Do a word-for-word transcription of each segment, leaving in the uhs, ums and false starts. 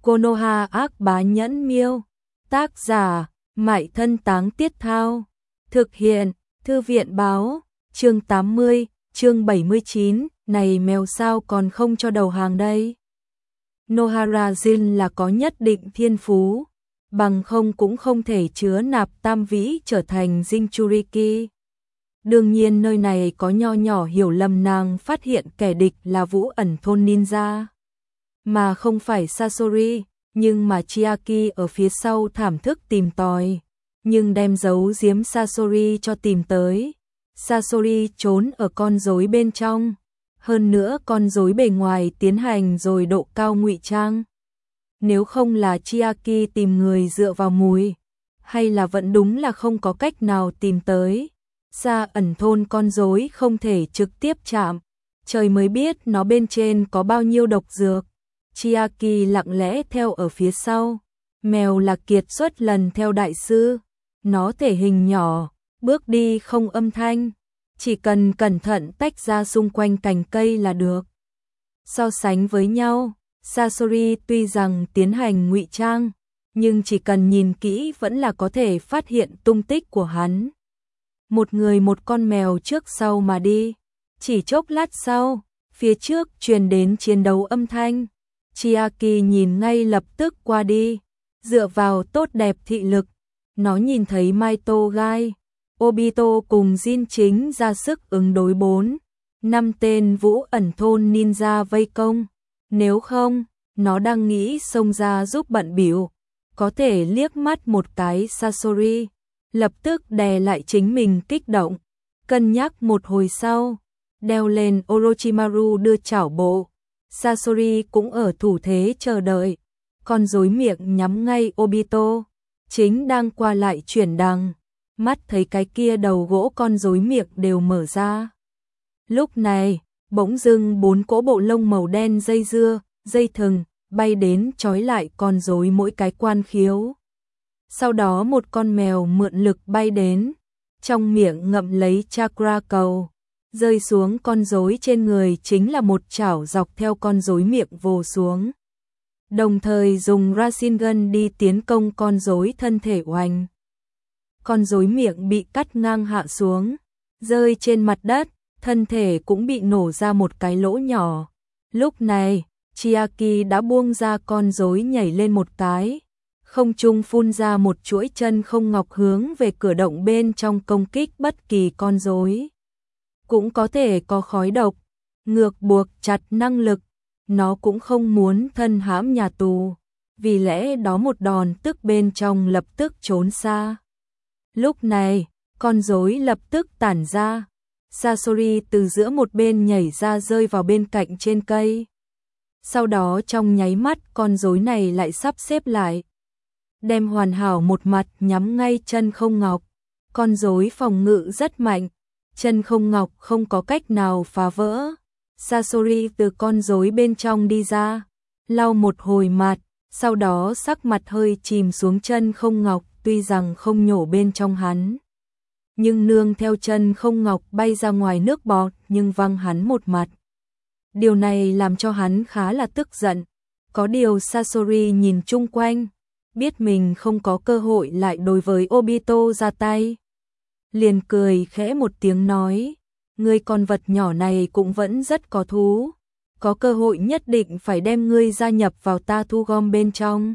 Konoha ác bá nhẫn miêu. Tác giả, Mại Thân Táng Tiết Thao. Thực hiện, Thư viện báo. Chương tám mươi, chương bảy mươi chín, này mèo sao còn không cho đầu hàng đây. Nohara Jin là có nhất định thiên phú, bằng không cũng không thể chứa nạp tam vĩ trở thành Jinchuriki. Đương nhiên nơi này có nho nhỏ hiểu lầm nàng phát hiện kẻ địch là Vũ Ẩn Thôn Ninja, mà không phải Sasori, nhưng mà Chiaki ở phía sau thảm thức tìm tòi, nhưng đem giấu giếm Sasori cho tìm tới. Sasori trốn ở con rối bên trong, hơn nữa con rối bề ngoài tiến hành rồi độ cao ngụy trang. Nếu không là Chiaki tìm người dựa vào mùi, hay là vẫn đúng là không có cách nào tìm tới. Sa ẩn thôn con rối không thể trực tiếp chạm, trời mới biết nó bên trên có bao nhiêu độc dược. Chiaki lặng lẽ theo ở phía sau. Mèo là kiệt xuất lần theo đại sư, nó thể hình nhỏ, bước đi không âm thanh, chỉ cần cẩn thận tách ra xung quanh cành cây là được. So sánh với nhau, Sasori tuy rằng tiến hành ngụy trang, nhưng chỉ cần nhìn kỹ vẫn là có thể phát hiện tung tích của hắn. Một người một con mèo trước sau mà đi, chỉ chốc lát sau, phía trước truyền đến chiến đấu âm thanh. Chiaki nhìn ngay lập tức qua đi, dựa vào tốt đẹp thị lực, nó nhìn thấy Maito Gai, Obito cùng Jin chính ra sức ứng đối bốn, năm tên Vũ Ẩn Thôn Ninja vây công. Nếu không, nó đang nghĩ xông ra giúp bận bịu, có thể liếc mắt một cái Sasori, lập tức đè lại chính mình kích động, cân nhắc một hồi sau, đeo lên Orochimaru đưa chảo bộ. Sasori cũng ở thủ thế chờ đợi, con rối miệng nhắm ngay Obito, chính đang qua lại chuyển đằng, mắt thấy cái kia đầu gỗ con rối miệng đều mở ra. Lúc này, bỗng dưng bốn cỗ bộ lông màu đen dây dưa, dây thừng, bay đến trói lại con rối mỗi cái quan khiếu. Sau đó một con mèo mượn lực bay đến, trong miệng ngậm lấy chakra cầu, rơi xuống con rối trên người chính là một chảo dọc theo con rối miệng vồ xuống. Đồng thời dùng Rasengan đi tiến công con rối thân thể oanh. Con rối miệng bị cắt ngang hạ xuống, rơi trên mặt đất, thân thể cũng bị nổ ra một cái lỗ nhỏ. Lúc này, Chiaki đã buông ra con rối nhảy lên một cái, không trung phun ra một chuỗi chân không ngọc hướng về cửa động bên trong công kích bất kỳ con rối. Cũng có thể có khói độc, ngược buộc chặt năng lực, nó cũng không muốn thân hãm nhà tù, vì lẽ đó một đòn tức bên trong lập tức trốn xa. Lúc này, con rối lập tức tản ra, Sasori từ giữa một bên nhảy ra rơi vào bên cạnh trên cây. Sau đó trong nháy mắt con rối này lại sắp xếp lại, đem hoàn hảo một mặt nhắm ngay chân không ngọc. Con rối phòng ngự rất mạnh, chân không ngọc không có cách nào phá vỡ. Sasori từ con rối bên trong đi ra, lau một hồi mặt, sau đó sắc mặt hơi chìm xuống chân không ngọc, tuy rằng không nhổ bên trong hắn, nhưng nương theo chân không ngọc bay ra ngoài nước bọt nhưng văng hắn một mặt. Điều này làm cho hắn khá là tức giận, có điều Sasori nhìn chung quanh, biết mình không có cơ hội lại đối với Obito ra tay. Liền cười khẽ một tiếng nói, ngươi con vật nhỏ này cũng vẫn rất có thú, có cơ hội nhất định phải đem ngươi gia nhập vào ta thu gom bên trong.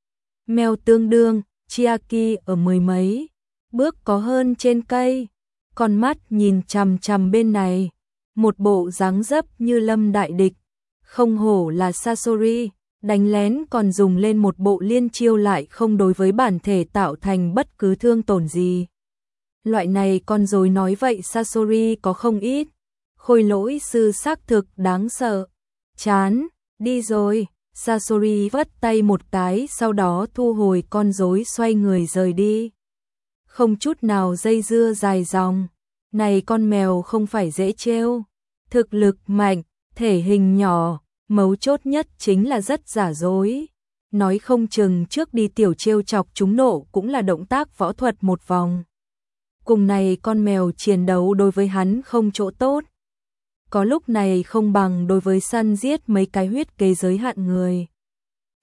Mèo tương đương, Chiaki ở mười mấy bước có hơn trên cây, con mắt nhìn chằm chằm bên này, một bộ dáng dấp như lâm đại địch, không hổ là Sasori, đánh lén còn dùng lên một bộ liên chiêu lại không đối với bản thể tạo thành bất cứ thương tổn gì. Loại này con rối nói vậy Sasori có không ít, khôi lỗi sư xác thực đáng sợ. Chán, đi rồi, Sasori vất tay một cái sau đó thu hồi con rối xoay người rời đi. Không chút nào dây dưa dài dòng, này con mèo không phải dễ trêu, thực lực mạnh, thể hình nhỏ, mấu chốt nhất chính là rất giả dối. Nói không chừng trước đi tiểu trêu chọc chúng nộ cũng là động tác võ thuật một vòng. Cùng này con mèo chiến đấu đối với hắn không chỗ tốt. Có lúc này không bằng đối với săn giết mấy cái huyết kế giới hạn người.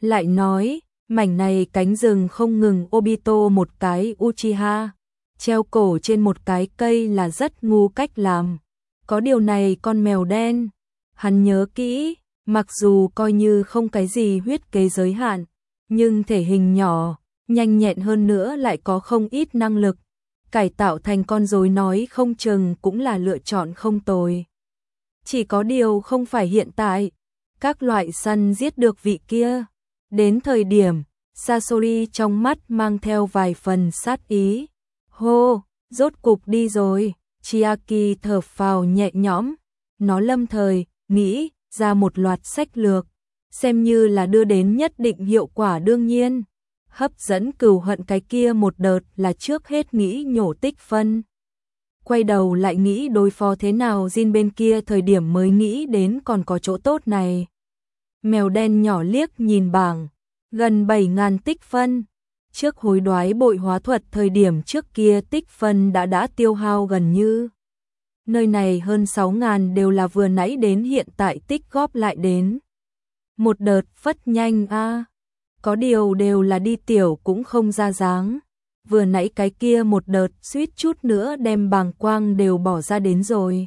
Lại nói, mảnh này cánh rừng không ngừng Obito một cái Uchiha, treo cổ trên một cái cây là rất ngu cách làm. Có điều này con mèo đen, hắn nhớ kỹ, mặc dù coi như không cái gì huyết kế giới hạn, nhưng thể hình nhỏ, nhanh nhẹn hơn nữa lại có không ít năng lực. Cải tạo thành con rối nói không chừng cũng là lựa chọn không tồi. Chỉ có điều không phải hiện tại, các loại săn giết được vị kia. Đến thời điểm, Sasori trong mắt mang theo vài phần sát ý. Hô, rốt cục đi rồi, Chiaki thở phào nhẹ nhõm. Nó lâm thời, nghĩ ra một loạt sách lược, xem như là đưa đến nhất định hiệu quả đương nhiên. Hấp dẫn cừu hận cái kia một đợt là trước hết nghĩ nhổ tích phân. Quay đầu lại nghĩ đối phó thế nào Jin bên kia thời điểm mới nghĩ đến còn có chỗ tốt này. Mèo đen nhỏ liếc nhìn bảng, gần bảy nghìn tích phân. Trước hối đoái bội hóa thuật thời điểm trước kia tích phân đã đã tiêu hao gần như. Nơi này hơn sáu nghìn đều là vừa nãy đến hiện tại tích góp lại đến. Một đợt phất nhanh a à. Có điều đều là đi tiểu cũng không ra dáng. Vừa nãy cái kia một đợt suýt chút nữa đem bàng quang đều bỏ ra đến rồi.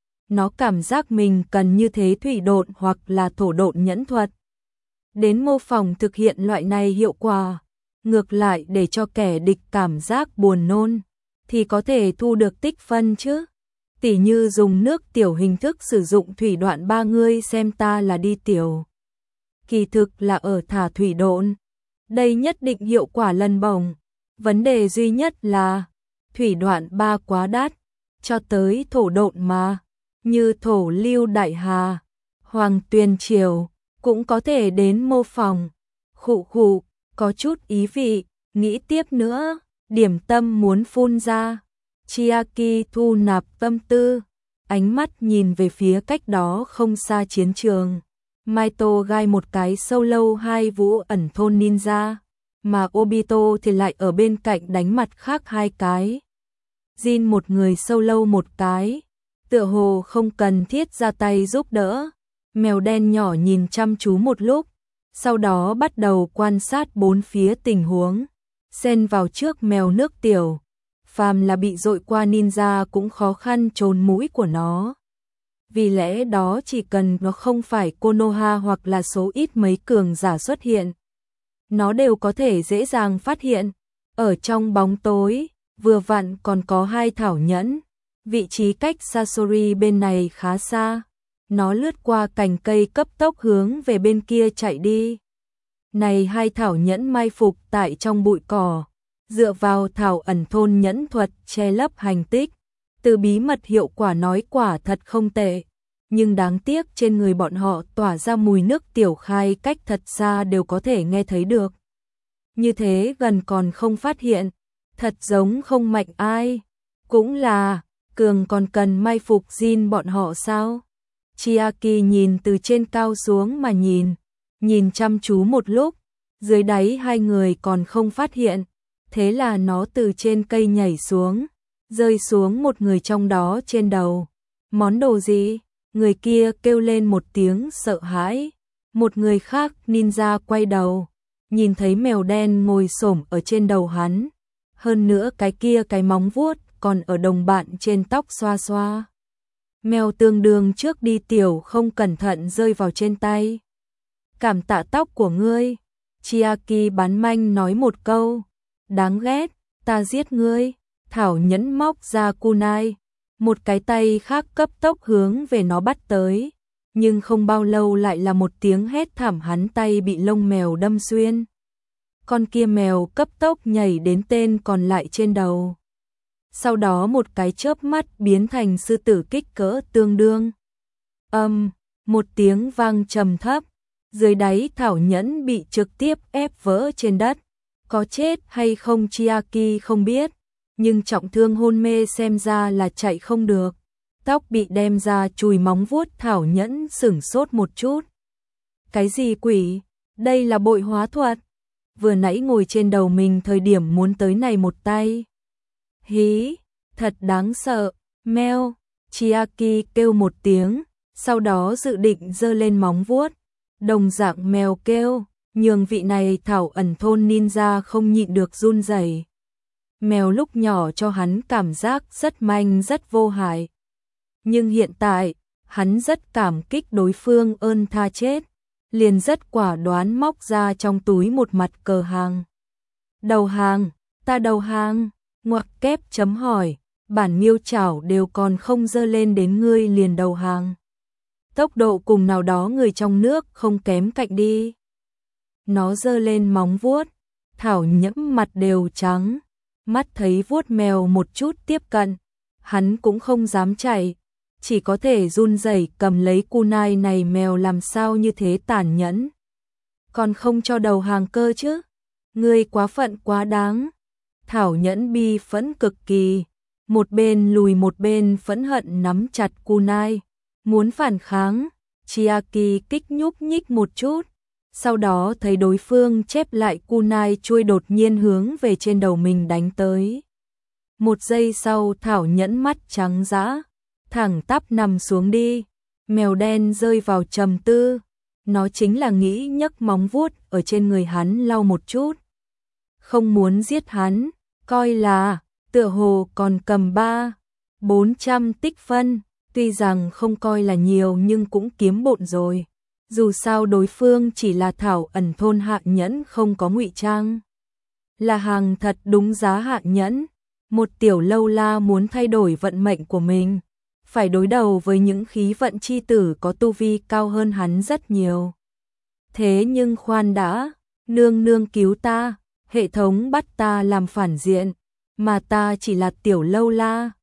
Nó cảm giác mình cần như thế thủy độn hoặc là thổ độn nhẫn thuật. Đến mô phỏng thực hiện loại này hiệu quả. Ngược lại để cho kẻ địch cảm giác buồn nôn, thì có thể thu được tích phân chứ. Tỉ như dùng nước tiểu hình thức sử dụng thủy đoạn ba ngươi xem ta là đi tiểu. Kỳ thực là ở thả thủy độn. Đây nhất định hiệu quả lần bổng. Vấn đề duy nhất là thủy đoạn ba quá đắt, cho tới thổ độn mà. Như thổ lưu đại hà, hoàng tuyền triều, cũng có thể đến mô phỏng. Khụ khụ, có chút ý vị, nghĩ tiếp nữa, điểm tâm muốn phun ra. Chiaki thu nạp tâm tư, ánh mắt nhìn về phía cách đó không xa chiến trường. Maito gai một cái sâu lâu hai vũ ẩn thôn ninja, mà Obito thì lại ở bên cạnh đánh mặt khác hai cái. Jin một người sâu lâu một cái, tựa hồ không cần thiết ra tay giúp đỡ. Mèo đen nhỏ nhìn chăm chú một lúc, sau đó bắt đầu quan sát bốn phía tình huống, xen vào trước mèo nước tiểu. Phàm là bị dội qua ninja cũng khó khăn trốn mũi của nó. Vì lẽ đó chỉ cần nó không phải Konoha hoặc là số ít mấy cường giả xuất hiện, nó đều có thể dễ dàng phát hiện. Ở trong bóng tối, vừa vặn còn có hai thảo nhẫn, vị trí cách Sasori bên này khá xa. Nó lướt qua cành cây cấp tốc hướng về bên kia chạy đi. Này hai thảo nhẫn mai phục tại trong bụi cỏ, dựa vào thảo ẩn thôn nhẫn thuật che lấp hành tích. Từ bí mật hiệu quả nói quả thật không tệ, nhưng đáng tiếc trên người bọn họ tỏa ra mùi nước tiểu khai cách thật xa đều có thể nghe thấy được. Như thế gần còn không phát hiện, thật giống không mạnh ai. Cũng là, cường còn cần mai phục Jin bọn họ sao? Chiaki nhìn từ trên cao xuống mà nhìn, nhìn chăm chú một lúc, dưới đáy hai người còn không phát hiện, thế là nó từ trên cây nhảy xuống, rơi xuống một người trong đó trên đầu. Món đồ gì? Người kia kêu lên một tiếng sợ hãi. Một người khác ninja quay đầu, nhìn thấy mèo đen ngồi xổm ở trên đầu hắn, hơn nữa cái kia cái móng vuốt còn ở đồng bạn trên tóc xoa xoa. Mèo tương đương trước đi tiểu không cẩn thận rơi vào trên tay. Cảm tạ tóc của ngươi. Chiaki bán manh nói một câu. Đáng ghét, ta giết ngươi. Thảo nhẫn móc ra kunai, một cái tay khác cấp tốc hướng về nó bắt tới. Nhưng không bao lâu lại là một tiếng hét thảm, hắn tay bị lông mèo đâm xuyên. Con kia mèo cấp tốc nhảy đến tên còn lại trên đầu. Sau đó một cái chớp mắt biến thành sư tử kích cỡ tương đương. Âm, um, một tiếng vang trầm thấp, dưới đáy thảo nhẫn bị trực tiếp ép vỡ trên đất. Có chết hay không Chiaki không biết, nhưng trọng thương hôn mê xem ra là chạy không được. Tóc bị đem ra chùi móng vuốt thảo nhẫn sửng sốt một chút. Cái gì quỷ? Đây là bội hóa thuật. Vừa nãy ngồi trên đầu mình thời điểm muốn tới này một tay. Hí, thật đáng sợ. Meo, Chiaki kêu một tiếng, sau đó dự định giơ lên móng vuốt. Đồng dạng mèo kêu, nhường vị này Thảo ẩn thôn ninja không nhịn được run rẩy. Mèo lúc nhỏ cho hắn cảm giác rất manh rất vô hại. Nhưng hiện tại, hắn rất cảm kích đối phương ơn tha chết, liền rất quả đoán móc ra trong túi một mặt cờ hàng. Đầu hàng, ta đầu hàng, ngoặc kép chấm hỏi, bản miêu chảo đều còn không dơ lên đến ngươi liền đầu hàng. Tốc độ cùng nào đó người trong nước không kém cạnh đi. Nó dơ lên móng vuốt, Thảo Nhẫm mặt đều trắng, mắt thấy vuốt mèo một chút tiếp cận, hắn cũng không dám chạy, chỉ có thể run rẩy cầm lấy kunai này. Mèo làm sao như thế tàn nhẫn, còn không cho đầu hàng cơ chứ, ngươi quá phận quá đáng. Thảo Nhẫn bi phẫn cực kỳ, một bên lùi một bên phẫn hận nắm chặt kunai, muốn phản kháng. Chiaki kích nhúc nhích một chút, sau đó thấy đối phương chép lại kunai chui đột nhiên hướng về trên đầu mình đánh tới. Một giây sau Thảo Nhẫn mắt trắng dã, thẳng tắp nằm xuống đi. Mèo đen rơi vào trầm tư, nó chính là nghĩ nhấc móng vuốt ở trên người hắn lau một chút. Không muốn giết hắn, coi là, tựa hồ còn cầm ba, bốn trăm tích phân, tuy rằng không coi là nhiều nhưng cũng kiếm bộn rồi. Dù sao đối phương chỉ là Thảo ẩn thôn Hạ Nhẫn không có ngụy trang. Là hàng thật đúng giá Hạ Nhẫn, một tiểu lâu la muốn thay đổi vận mệnh của mình, phải đối đầu với những khí vận chi tử có tu vi cao hơn hắn rất nhiều. Thế nhưng khoan đã, nương nương cứu ta, hệ thống bắt ta làm phản diện, mà ta chỉ là tiểu lâu la,